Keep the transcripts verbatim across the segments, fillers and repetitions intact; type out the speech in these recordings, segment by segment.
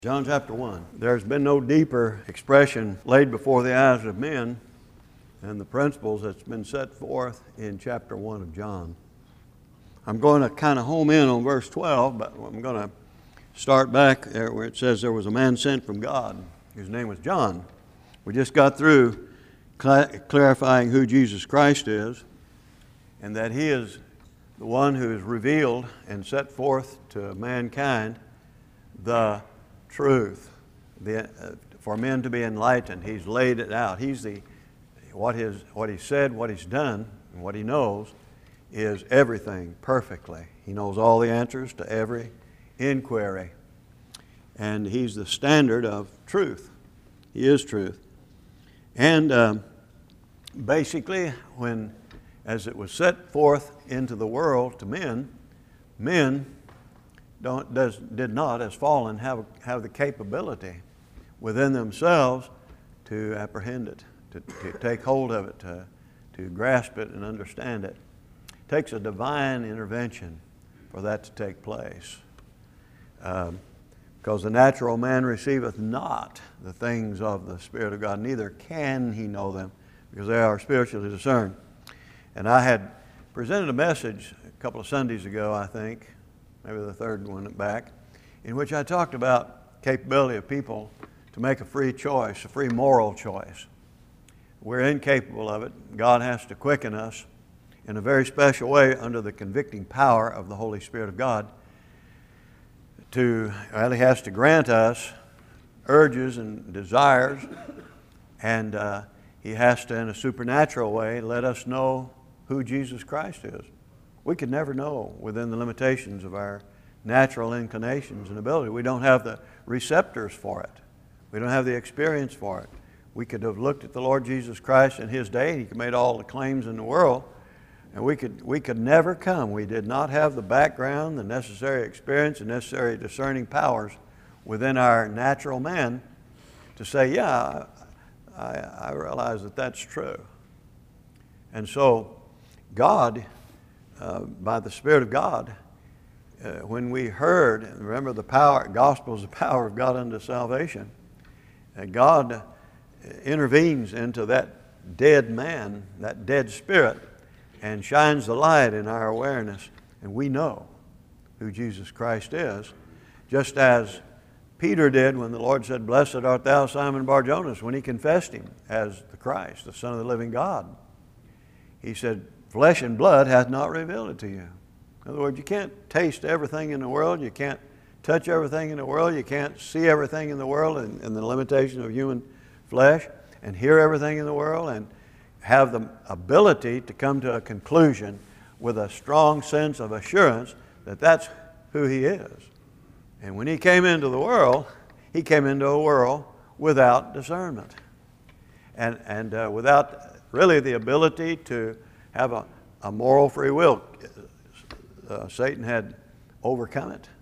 John chapter one. There's been no deeper expression laid before the eyes of men than the principles that's been set forth in chapter one of John. I'm going to kind of home in on verse twelve, but I'm going to start back there where it says there was a man sent from God. His name was John. We just got through cl- clarifying who Jesus Christ is, and that He is the one who has revealed and set forth to mankind the truth, the, uh, for men to be enlightened. He's laid it out. He's the what his what he said, what he's done, and what he knows is everything perfectly. He knows all the answers to every inquiry, and he's the standard of truth. He is truth. And um, basically, when as it was set forth into the world to men, men Don't, does, did not, as fallen, have, have the capability within themselves to apprehend it, to, to take hold of it, to, to grasp it and understand it. It takes a divine intervention for that to take place. Um, because the natural man receiveth not the things of the Spirit of God, neither can he know them, because they are spiritually discerned. And I had presented a message a couple of Sundays ago, I think, maybe the third one back, in which I talked about capability of people to make a free choice, a free moral choice. We're incapable of it. God has to quicken us in a very special way under the convicting power of the Holy Spirit of God. To, well, He has to grant us urges and desires, and uh, He has to, in a supernatural way, let us know who Jesus Christ is. We could never know within the limitations of our natural inclinations and ability. We don't have the receptors for it. We don't have the experience for it. We could have looked at the Lord Jesus Christ in His day. He made all the claims in the world, and we could we could never come. We did not have the background, the necessary experience, and necessary discerning powers within our natural man to say, yeah, I, I realize that that's true. And so God, Uh, by the Spirit of God, uh, when we heard, and remember the power, gospel is the power of God unto salvation, and God uh, intervenes into that dead man, that dead spirit, and shines the light in our awareness, and we know who Jesus Christ is, just as Peter did when the Lord said, "Blessed art thou, Simon Bar-Jonas," when he confessed Him as the Christ, the Son of the living God. He said, "Flesh and blood hath not revealed it to you." In other words, you can't taste everything in the world. You can't touch everything in the world. You can't see everything in the world in, in the limitation of human flesh, and hear everything in the world and have the ability to come to a conclusion with a strong sense of assurance that that's who He is. And when He came into the world, He came into a world without discernment and, and uh, without really the ability to have a, a moral free will. Uh, Satan had overcome it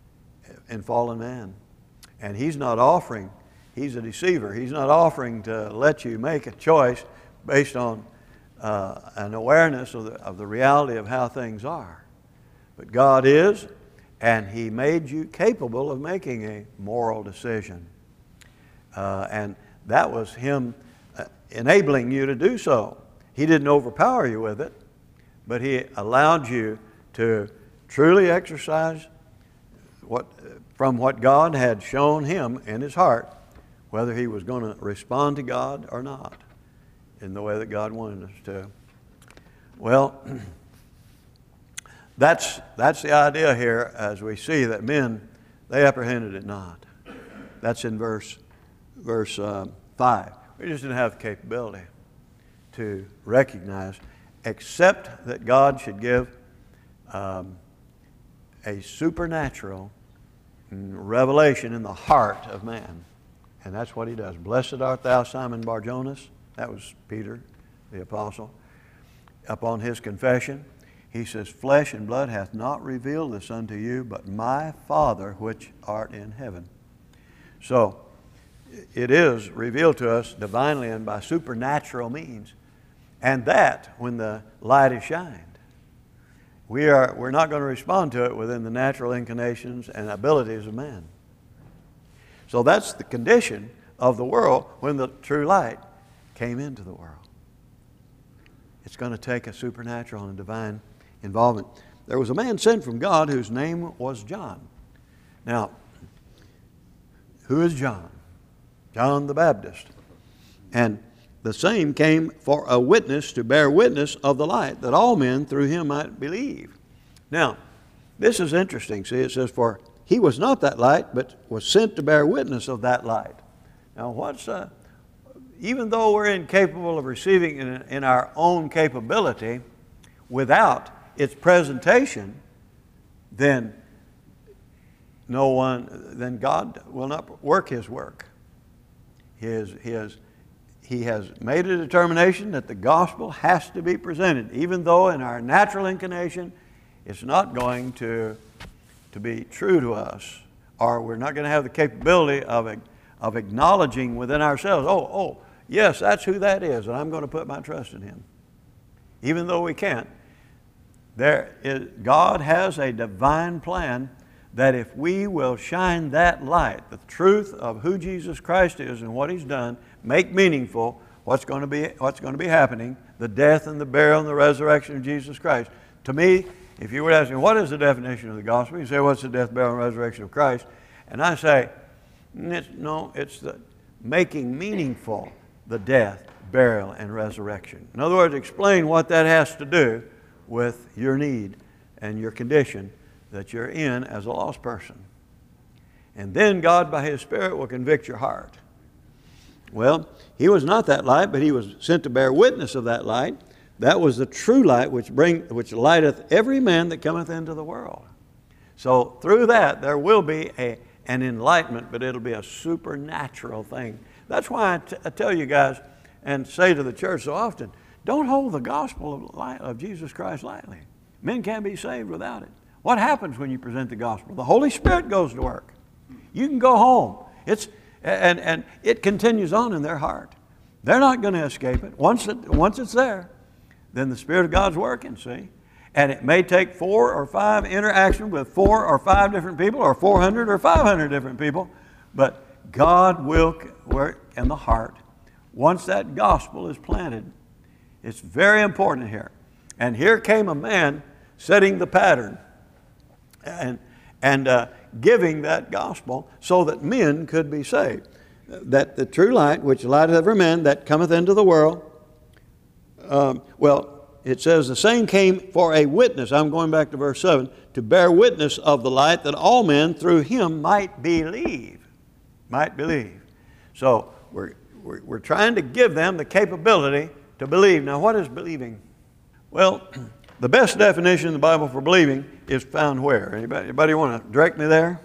in fallen man. And he's not offering, he's a deceiver. He's not offering to let you make a choice based on uh, an awareness of the, of the reality of how things are. But God is, and He made you capable of making a moral decision. Uh, and that was Him uh, enabling you to do so. He didn't overpower you with it, but He allowed you to truly exercise what, from what God had shown him in his heart, whether he was going to respond to God or not in the way that God wanted us to. Well, that's, that's the idea here, as we see that men, they apprehended it not. That's in verse, verse uh, five. We just didn't have the capability to recognize, except that God should give um, a supernatural revelation in the heart of man. And that's what He does. "Blessed art thou, Simon Bar-Jonas." That was Peter, the apostle. Upon his confession, he says, "Flesh and blood hath not revealed this unto you, but my Father which art in heaven." So, it is revealed to us divinely and by supernatural means. And that, when the light is shined, we are, we're not going to respond to it within the natural inclinations and abilities of man. So that's the condition of the world when the true light came into the world. It's going to take a supernatural and divine involvement. There was a man sent from God whose name was John. Now, who is John? John the Baptist. And the same came for a witness to bear witness of the light, that all men through him might believe. Now, this is interesting. See, it says, for he was not that light, but was sent to bear witness of that light. Now, what's uh, even though we're incapable of receiving in, in our own capability, without its presentation, then no one, then God will not work His work. His, his, he has made a determination that the gospel has to be presented, even though in our natural inclination it's not going to, to be true to us, or we're not going to have the capability of, of acknowledging within ourselves, oh, oh, yes, that's who that is, and I'm going to put my trust in Him. Even though we can't, there is, God has a divine plan that if we will shine that light, the truth of who Jesus Christ is and what He's done, make meaningful what's going to be, what's going to be happening, the death and the burial and the resurrection of Jesus Christ. To me, if you were to ask me, what is the definition of the gospel? You say, what's the death, burial, and resurrection of Christ? And I say, it's, no, it's the making meaningful the death, burial, and resurrection. In other words, explain what that has to do with your need and your condition that you're in as a lost person. And then God, by His Spirit, will convict your heart. Well, He was not that light, but He was sent to bear witness of that light. That was the true light which bring, which lighteth every man that cometh into the world. So through that, there will be a, an enlightenment, but it'll be a supernatural thing. That's why I, t- I tell you guys and say to the church so often, don't hold the gospel of, light, of Jesus Christ lightly. Men can't be saved without it. What happens when you present the gospel? The Holy Spirit goes to work. You can go home. It's, and, and it continues on in their heart. They're not going to escape it. Once, it. once it's there, then the Spirit of God's working, see? And it may take four or five interactions with four or five different people, or four hundred or five hundred different people, but God will work in the heart once that gospel is planted. It's very important here. And here came a man setting the pattern and, and uh, giving that gospel so that men could be saved. That the true light, which lighteth every man that cometh into the world, um, well, it says the same came for a witness. I'm going back to verse seven, to bear witness of the light, that all men through Him might believe. Might believe. So we're, we're, we're trying to give them the capability to believe. Now, what is believing? Well, the best definition in the Bible for believing is found where? Anybody, anybody want to direct me there?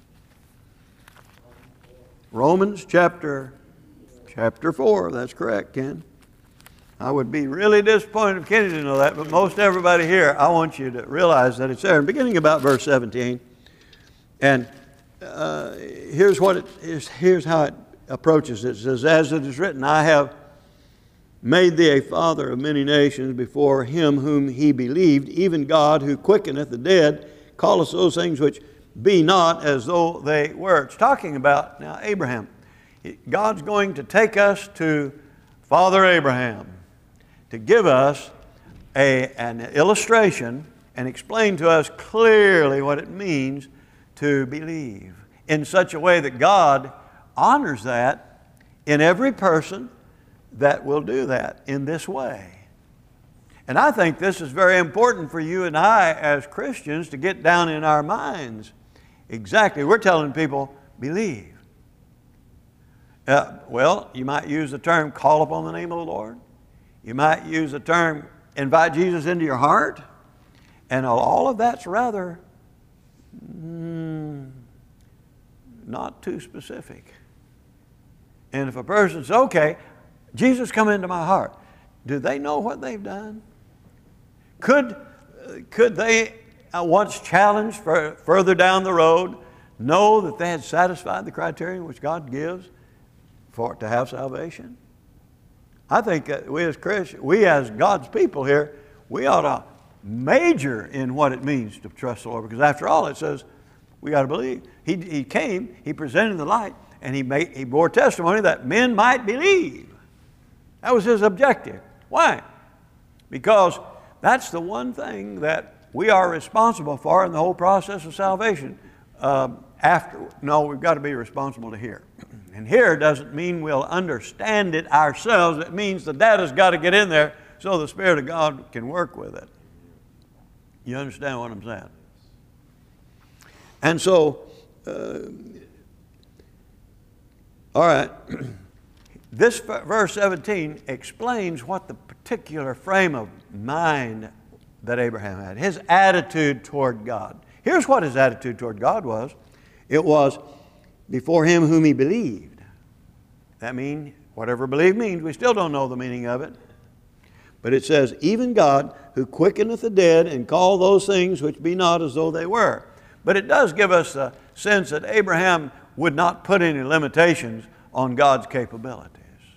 Romans chapter, chapter four. That's correct, Ken. I would be really disappointed if Kenny didn't know that, but most everybody here, I want you to realize that it's there. And beginning about verse seventeen, and uh, here's what it is. Here's how it approaches. It says, "As it is written, I have made thee a father of many nations before Him whom He believed, even God who quickeneth the dead, calleth those things which be not as though they were." It's talking about now Abraham. God's going to take us to Father Abraham to give us a, an illustration and explain to us clearly what it means to believe in such a way that God honors that in every person that will do that in this way. And I think this is very important for you and I as Christians to get down in our minds. Exactly. We're telling people, believe. Uh, well, you might use the term, call upon the name of the Lord. You might use the term, invite Jesus into your heart. And all of that's rather mm, not too specific. And if a person says, okay, Jesus come into my heart, do they know what they've done? Could, could they, uh, once challenged for, further down the road, know that they had satisfied the criterion which God gives for to have salvation? I think that we as Christians, we as God's people here, we ought to major in what it means to trust the Lord, because after all, it says we got to believe. He, he came, He presented the light, and he, made, he bore testimony that men might believe. That was his objective. Why? Because that's the one thing that we are responsible for in the whole process of salvation. Uh, after, no, we've got to be responsible to hear. And hear doesn't mean we'll understand it ourselves. It means the data's got to get in there so the Spirit of God can work with it. You understand what I'm saying? And so, uh, all right, this verse seventeen explains what the particular frame of mind that Abraham had, his attitude toward God. Here's what his attitude toward God was. It was before him whom he believed. That means, whatever believe means, we still don't know the meaning of it. But it says, even God who quickeneth the dead and call those things which be not as though they were. But it does give us a sense that Abraham would not put any limitations on God's capabilities.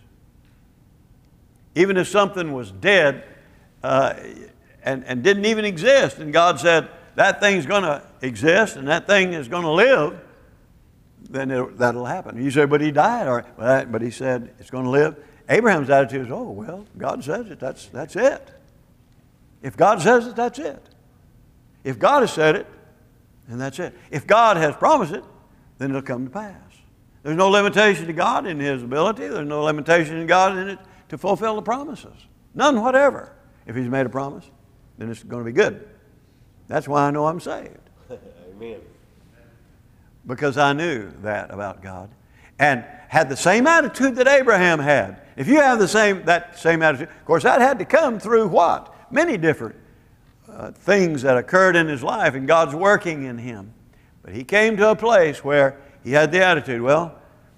Even if something was dead uh, and, and didn't even exist, and God said, that thing's going to exist and that thing is going to live, then it, that'll happen. You say, but he died. Or, well, but he said it's going to live. Abraham's attitude is, oh, well, God says it. That's, that's it. If God says it, that's it. If God has said it, then that's it. If God has promised it, then it'll come to pass. There's no limitation to God in His ability. There's no limitation in God in it to fulfill the promises. None whatever. If He's made a promise, then it's going to be good. That's why I know I'm saved. Amen. Because I knew that about God and had the same attitude that Abraham had. If you have the same that same attitude, of course, that had to come through what? Many different uh, things that occurred in his life, and God's working in him. But he came to a place where he had the attitude, well,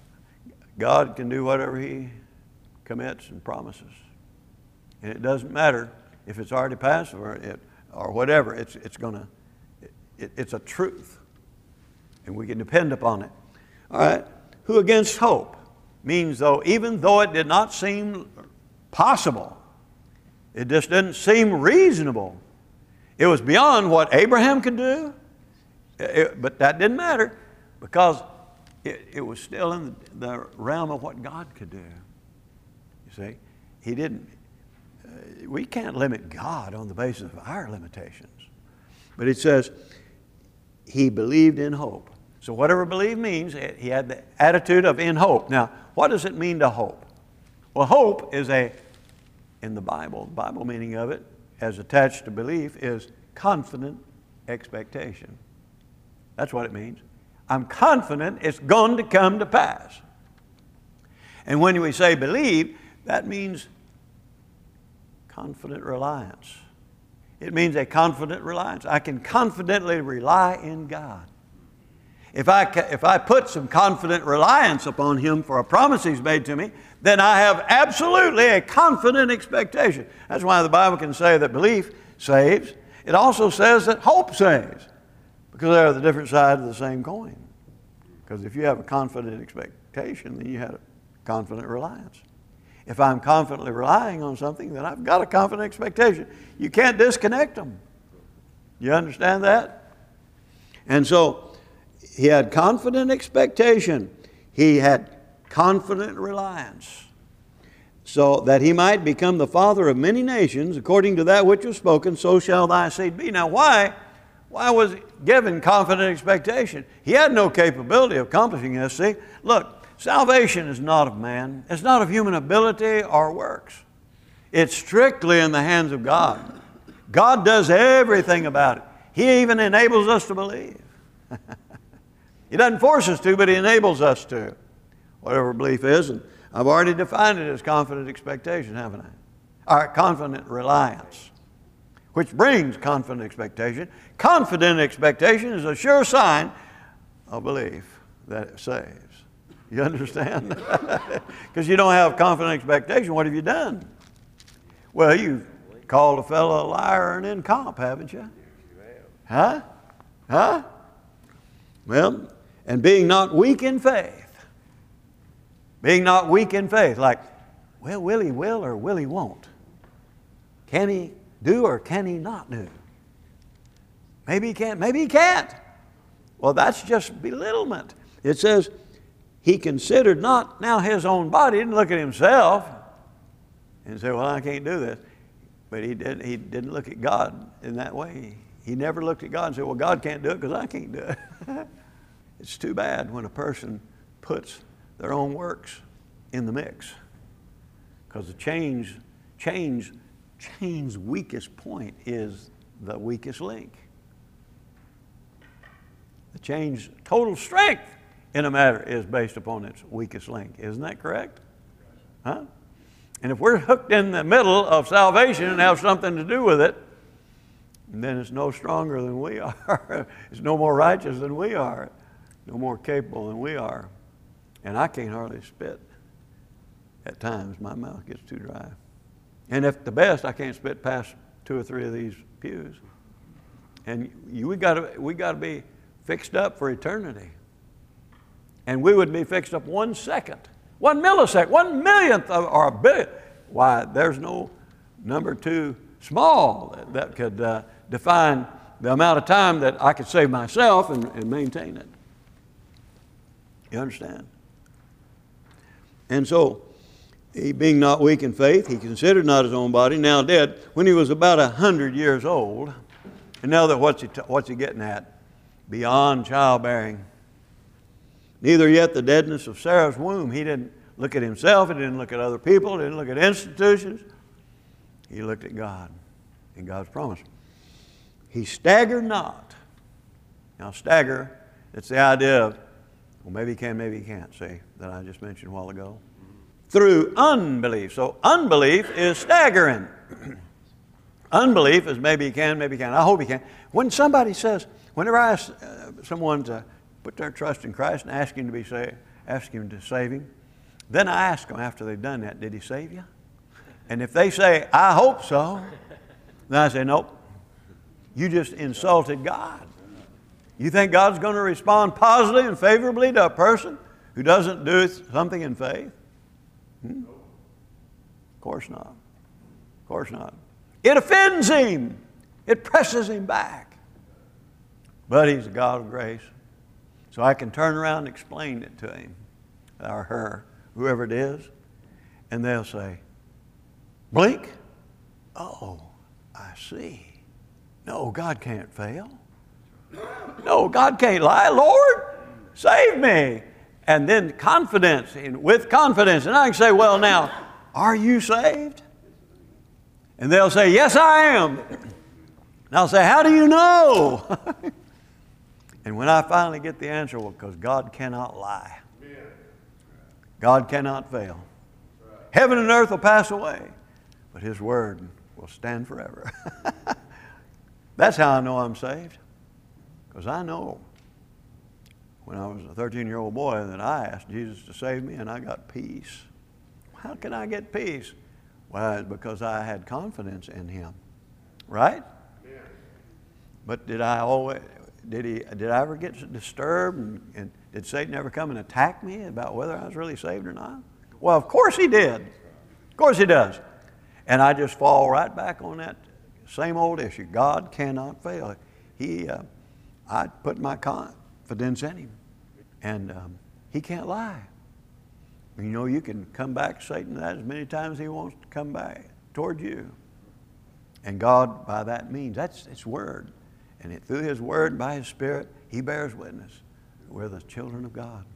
God can do whatever He commits and promises. And it doesn't matter if it's already passed or it, or whatever. It's, it's gonna, it, it's a truth. And we can depend upon it. All right. Who against hope means, though, even though it did not seem possible, it just didn't seem reasonable. It was beyond what Abraham could do, it, but that didn't matter because it, it was still in the, the realm of what God could do. You see, He didn't. Uh, we can't limit God on the basis of our limitations. But it says, he believed in hope. So whatever believe means, he had the attitude of in hope. Now, what does it mean to hope? Well, hope is a, in the Bible, the Bible meaning of it, as attached to belief, is confident expectation. That's what it means. I'm confident it's going to come to pass. And when we say believe, that means confident reliance. It means a confident reliance. I can confidently rely in God. If I, if I put some confident reliance upon Him for a promise He's made to me, then I have absolutely a confident expectation. That's why the Bible can say that belief saves. It also says that hope saves, because they're the different sides of the same coin. Because if you have a confident expectation, then you have a confident reliance. If I'm confidently relying on something, then I've got a confident expectation. You can't disconnect them. You understand that? And so, he had confident expectation. He had confident reliance. So that he might become the father of many nations, according to that which was spoken, so shall thy seed be. Now why, why was he given confident expectation? He had no capability of accomplishing this. See, look, salvation is not of man. It's not of human ability or works. It's strictly in the hands of God. God does everything about it. He even enables us to believe. He doesn't force us to, but He enables us to. Whatever belief is, and I've already defined it as confident expectation, haven't I? All right, confident reliance, which brings confident expectation. Confident expectation is a sure sign of belief that it saves. You understand? Because you don't have confident expectation, what have you done? Well, you've called a fellow a liar and incomp, haven't you? Huh? Huh? Well, and being not weak in faith. Being not weak in faith. Like, well, will he will or will he won't? Can he do or can he not do? Maybe he can't, maybe he can't. Well, that's just belittlement. It says, he considered not now his own body. He didn't look at himself and say, well, I can't do this. But he, did, he didn't look at God in that way. He never looked at God and said, well, God can't do it because I can't do it. It's too bad when a person puts their own works in the mix. Because the change, change, change's weakest point is the weakest link. The change, total strength in a matter is based upon its weakest link. Isn't that correct? Huh? And if we're hooked in the middle of salvation and have something to do with it, then it's no stronger than we are. It's no more righteous than we are. No more capable than we are. And I can't hardly spit. At times, my mouth gets too dry. And if the best, I can't spit past two or three of these pews. And you, we got we got to be fixed up for eternity. And we would be fixed up one second, one millisecond, one millionth of, or a billion. Why, there's no number too small that, that could uh, define the amount of time that I could save myself and, and maintain it. You understand? And so, he being not weak in faith, he considered not his own body, now dead, when he was about a hundred years old. And now that what's he, t- what's he getting at? Beyond childbearing. Neither yet the deadness of Sarah's womb. He didn't look at himself, he didn't look at other people, he didn't look at institutions. He looked at God and God's promise. He staggered not. Now stagger, it's the idea of, well, maybe he can, maybe he can't, see, that I just mentioned a while ago. Through unbelief. So unbelief is staggering. Unbelief is maybe he can, maybe he can't. I hope he can. When somebody says, whenever I ask uh, someone to put their trust in Christ and ask him to be saved, ask him to save him, then I ask them after they've done that, did he save you? And if they say, I hope so, then I say, nope, you just insulted God. You think God's going to respond positively and favorably to a person who doesn't do something in faith? Hmm? Of course not. Of course not. It offends him. It presses him back. But he's a God of grace. So I can turn around and explain it to him, or her, whoever it is, and they'll say, blink. Oh, I see. No, God can't fail. No, God can't lie. Lord, save me. And then confidence, and with confidence. And I can say, well, now, are you saved? And they'll say, yes, I am. And I'll say, how do you know? And when I finally get the answer, well, because God cannot lie. God cannot fail. Heaven and earth will pass away, but His word will stand forever. That's how I know I'm saved. Because I know when I was a thirteen-year-old boy that I asked Jesus to save me and I got peace. How can I get peace? Well, it's because I had confidence in Him. Right? Yeah. But did I always, did he, did I ever get disturbed and, and did Satan ever come and attack me about whether I was really saved or not? Well, of course he did. Of course he does. And I just fall right back on that same old issue. God cannot fail. He, uh, I put my confidence in Him. And um, He can't lie. You know, you can come back Satan that as many times as he wants to come back toward you. And God, by that means, that's His word. And it, through His word and by His Spirit, He bears witness. We're the children of God.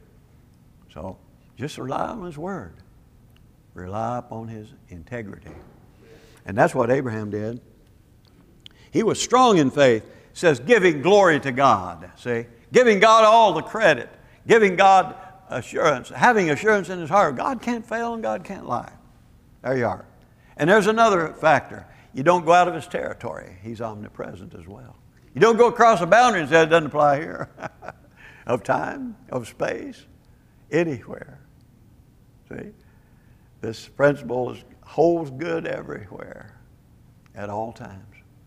So just rely on His word. Rely upon His integrity. And that's what Abraham did. He was strong in faith. It says giving glory to God. See? Giving God all the credit. Giving God assurance. Having assurance in his heart. God can't fail and God can't lie. There you are. And there's another factor. You don't go out of His territory. He's omnipresent as well. You don't go across a boundary and say it doesn't apply here. Of time, of space, anywhere. See? This principle is, holds good everywhere, at all times.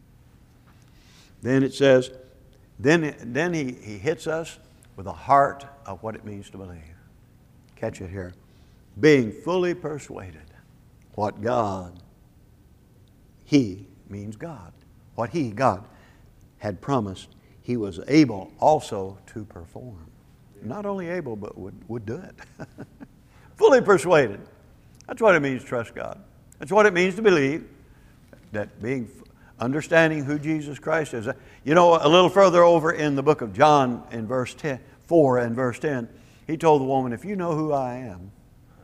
Then it says, then, then he, he hits us with a heart of what it means to believe. Catch it here. Being fully persuaded what God, He means God, what He, God, had promised, He was able also to perform. not only able, but would, would do it. Fully persuaded. That's what it means to trust God. That's what it means to believe, that being, understanding who Jesus Christ is. You know, a little further over in the book of John, in verse ten, four and verse ten, he told the woman, if you know who I am,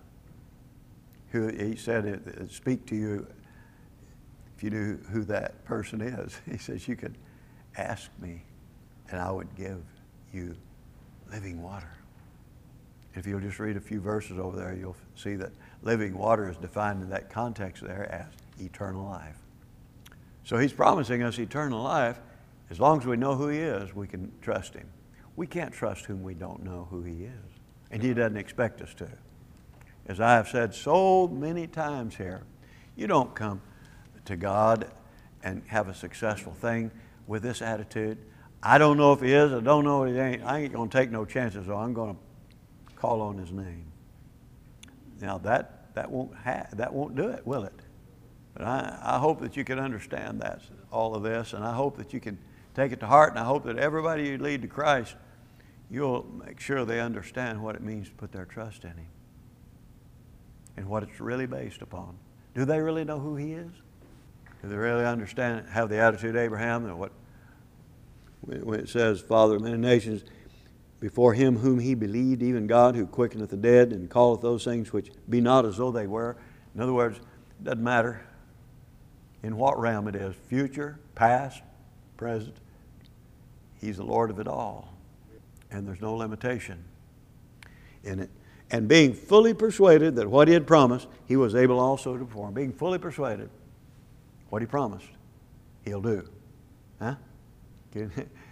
who he said, speak to you, if you knew who that person is. He says, you could ask me and I would give you living water. If you'll just read a few verses over there, you'll see that living water is defined in that context there as eternal life. So he's promising us eternal life. As long as we know who he is, we can trust him. We can't trust whom we don't know who he is. And he doesn't expect us to. As I have said so many times here, you don't come to God and have a successful thing with this attitude. I don't know if he is, I don't know if he ain't. I ain't going to take no chances, so I'm going to call on his name. Now that, that, won't ha- that won't do it, will it? But I, I hope that you can understand that, all of this, and I hope that you can take it to heart, and I hope that everybody you lead to Christ, you'll make sure they understand what it means to put their trust in him and what it's really based upon. Do they really know who he is? Do they really understand, have the attitude of Abraham, that what, when it says, Father of many nations, before him whom he believed, even God who quickeneth the dead and calleth those things which be not as though they were. In other words, it doesn't matter in what realm it is, future, past, present. He's the Lord of it all. And there's no limitation in it. And being fully persuaded that what he had promised, he was able also to perform. Being fully persuaded what he promised, he'll do. Huh? Can,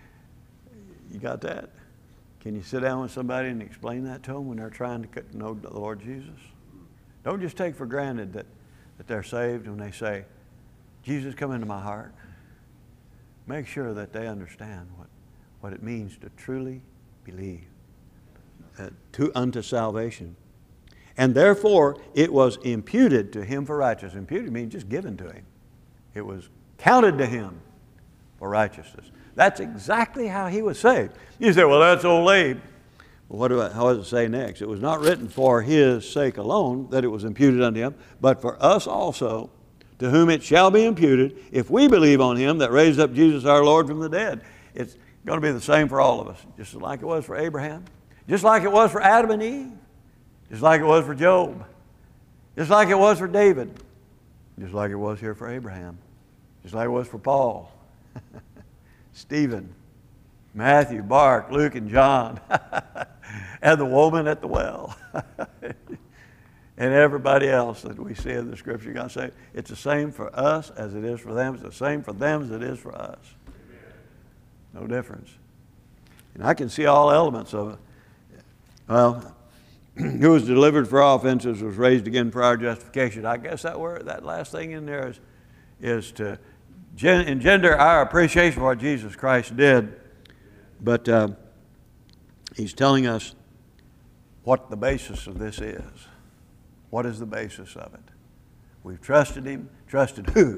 you got that? Can you sit down with somebody and explain that to them when they're trying to know the Lord Jesus? Don't just take for granted that, that they're saved when they say, Jesus, come into my heart. Make sure that they understand what, what it means to truly believe uh, to, unto salvation. And therefore, it was imputed to him for righteousness. Imputed means just given to him. It was counted to him for righteousness. That's exactly how he was saved. You say, well, that's old Abe. Well, what do I, how does it say next? It was not written for his sake alone that it was imputed unto him, but for us also, to whom it shall be imputed, if we believe on him that raised up Jesus our Lord from the dead. It's going to be the same for all of us, just like it was for Abraham, just like it was for Adam and Eve, just like it was for Job, just like it was for David, just like it was here for Abraham, just like it was for Paul, Stephen, Matthew, Mark, Luke, and John, and the woman at the well, and everybody else that we see in the Scripture. God say it's the same for us as it is for them. It's the same for them as it is for us. No difference. And I can see all elements of it. Well, who was delivered for our offenses was raised again for our justification. I guess that word, that last thing in there is, is to gen- engender our appreciation for what Jesus Christ did. But uh, he's telling us what the basis of this is. What is the basis of it? We've trusted him. Trusted who?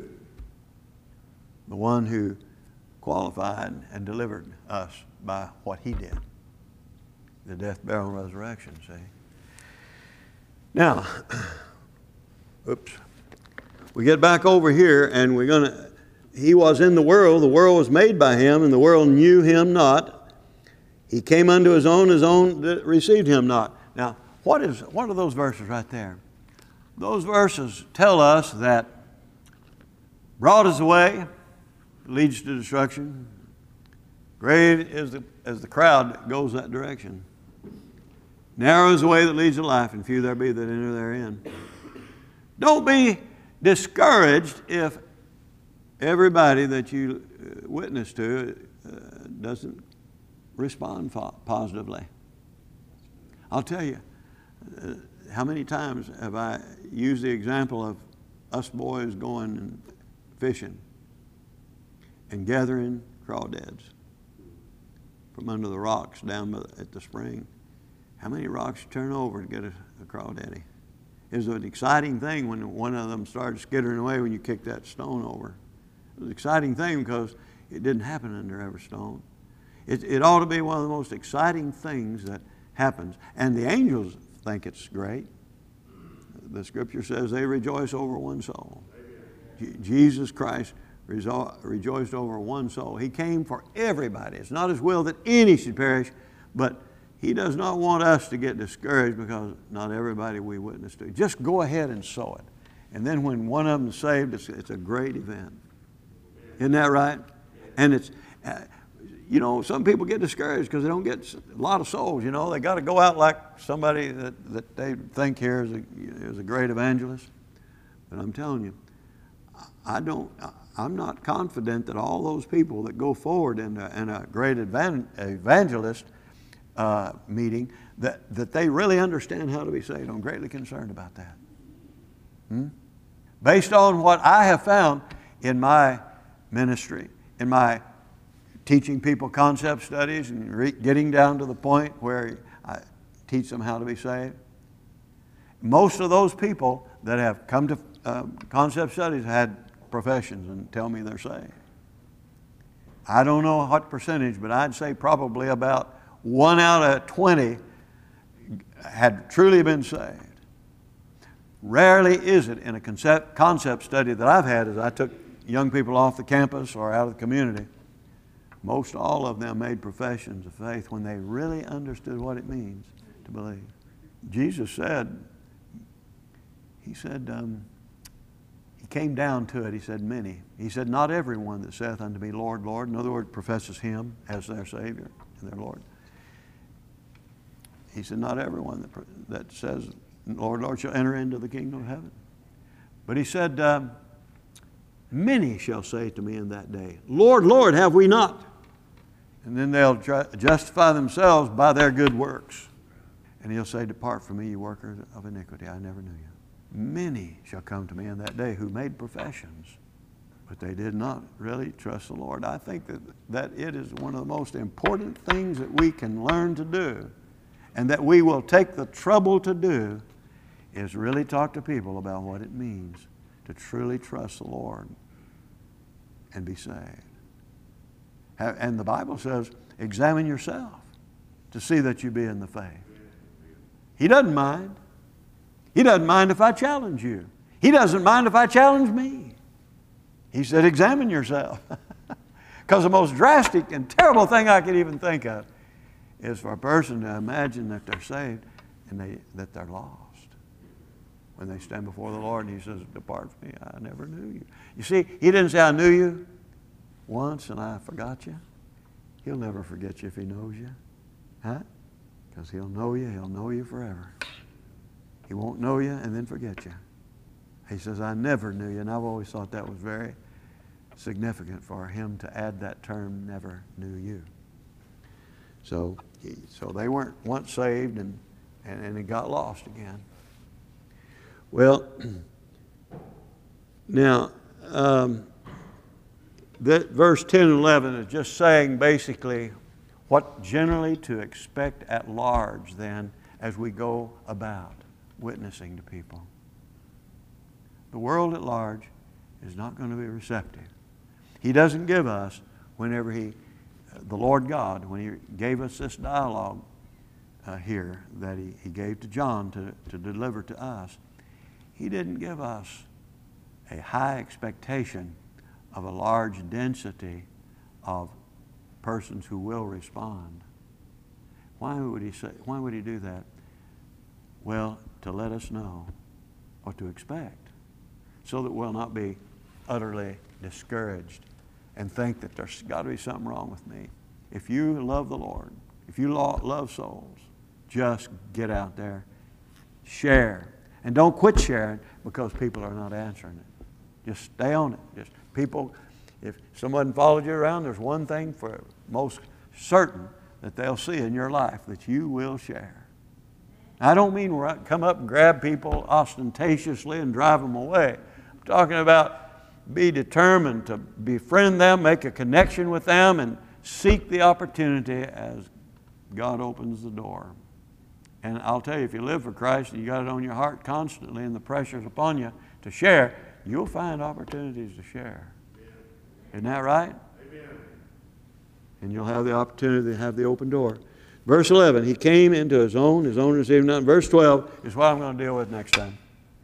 The one who qualified and delivered us by what he did. The death, burial, and resurrection, see? Now, oops. We get back over here and we're going to, he was in the world, the world was made by him, and the world knew him not. He came unto his own, his own that received him not. Now, what is what are those verses right there? Those verses tell us that broad is the way, leads to destruction. Great is the, as the crowd that goes that direction. Narrow is the way that leads to life, and few there be that enter therein. Don't be discouraged if everybody that you witness to uh, doesn't respond positively. I'll tell you, uh, how many times have I used the example of us boys going and fishing and gathering crawdads from under the rocks down at the spring. How many rocks you turn over to get a, a crawdaddy? It was an exciting thing when one of them started skittering away when you kicked that stone over. It was an exciting thing because it didn't happen under every stone. It, it ought to be one of the most exciting things that happens. And the angels think it's great. The Scripture says they rejoice over one soul. J- Jesus Christ rejo- rejoiced over one soul. He came for everybody. It's not His will that any should perish, but He does not want us to get discouraged because not everybody we witness to. Just go ahead and sow it. And then when one of them is saved, it's, it's a great event. Isn't that right? And it's, uh, you know, some people get discouraged because they don't get a lot of souls. You know, they got to go out like somebody that, that they think here is a, is a great evangelist. But I'm telling you, I don't, I'm not confident that all those people that go forward in a, in a great evan, evangelist uh, meeting, that, that they really understand how to be saved. I'm greatly concerned about that. Hmm? Based on what I have found in my ministry, in my teaching people concept studies and re- getting down to the point where I teach them how to be saved. Most of those people that have come to uh, concept studies had professions and tell me they're saved. I don't know what percentage, but I'd say probably about one out of twenty had truly been saved. Rarely is it in a concept, concept study that I've had as I took young people off the campus or out of the community. Most all of them made professions of faith when they really understood what it means to believe. Jesus said, He said, um, He came down to it, He said, many. He said, not everyone that saith unto me, Lord, Lord, in other words, professes Him as their Savior and their Lord. He said, not everyone that, that says, Lord, Lord, shall enter into the kingdom of heaven. But He said, um, many shall say to me in that day, Lord, Lord, have we not? And then they'll justify themselves by their good works. And He'll say, depart from me, you workers of iniquity, I never knew you. Many shall come to me in that day who made professions, but they did not really trust the Lord. I think that, that it is one of the most important things that we can learn to do, and that we will take the trouble to do, is really talk to people about what it means to truly trust the Lord and be saved. And the Bible says, examine yourself to see that you be in the faith. He doesn't mind. He doesn't mind if I challenge you. He doesn't mind if I challenge me. He said, examine yourself. Because the most drastic and terrible thing I could even think of is for a person to imagine that they're saved and they, that they're lost. When they stand before the Lord and He says, depart from me, I never knew you. You see, He didn't say, I knew you once and I forgot you. He'll never forget you if He knows you. Huh? Because He'll know you, He'll know you forever. He won't know you and then forget you. He says, I never knew you. And I've always thought that was very significant for Him to add that term, never knew you. So, so they weren't once saved and, and, and it got lost again. Well, now, um, that verse ten and eleven is just saying basically what generally to expect at large then as we go about witnessing to people. The world at large is not going to be receptive. He doesn't give us, whenever He, the Lord God, when He gave us this dialogue uh, here that he, he gave to John to, to deliver to us, He didn't give us a high expectation of a large density of persons who will respond. Why would He say, why would He do that? Well, to let us know what to expect, so that we'll not be utterly discouraged and think that there's got to be something wrong with me. If you love the Lord, if you love souls, just get out there, share. And don't quit sharing because people are not answering it. Just stay on it. Just people, if someone followed you around, there's one thing for most certain that they'll see in your life, that you will share. I don't mean we're out, come up and grab people ostentatiously and drive them away. I'm talking about be determined to befriend them, make a connection with them, and seek the opportunity as God opens the door. And I'll tell you, if you live for Christ and you got it on your heart constantly and the pressure's upon you to share, you'll find opportunities to share. Isn't that right? Amen. And you'll have the opportunity to have the open door. Verse eleven, he came into his own, his own received none. Verse twelve is what I'm going to deal with next time.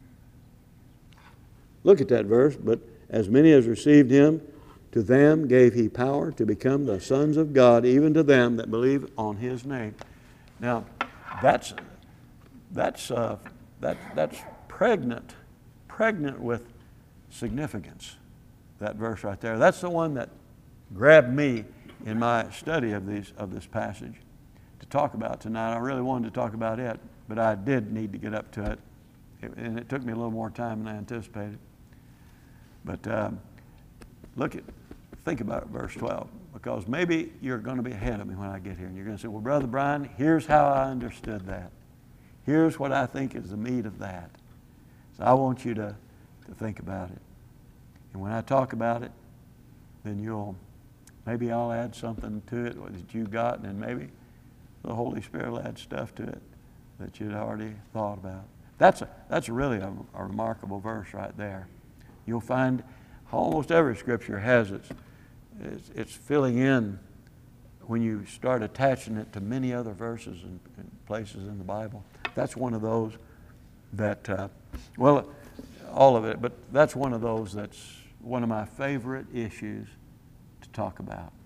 Look at that verse. But as many as received him, to them gave he power to become the sons of God, even to them that believe on his name. Now, that's that's uh, that that's pregnant, pregnant with significance. That verse right there. That's the one that grabbed me in my study of these of this passage to talk about tonight. I really wanted to talk about it, but I did need to get up to it, it and it took me a little more time than I anticipated. But um, look at, think about verse twelve, because maybe you're going to be ahead of me when I get here, and you're going to say, "Well, Brother Brian, here's how I understood that. Here's what I think is the meat of that." So I want you to, to think about it. And when I talk about it, then you'll, maybe I'll add something to it that you got, and maybe the Holy Spirit will add stuff to it that you'd already thought about. That's a, that's really a, a remarkable verse right there. You'll find almost every scripture has its, it's, it's filling in when you start attaching it to many other verses and, and places in the Bible. That's one of those that, uh, well, all of it, but that's one of those that's one of my favorite issues to talk about.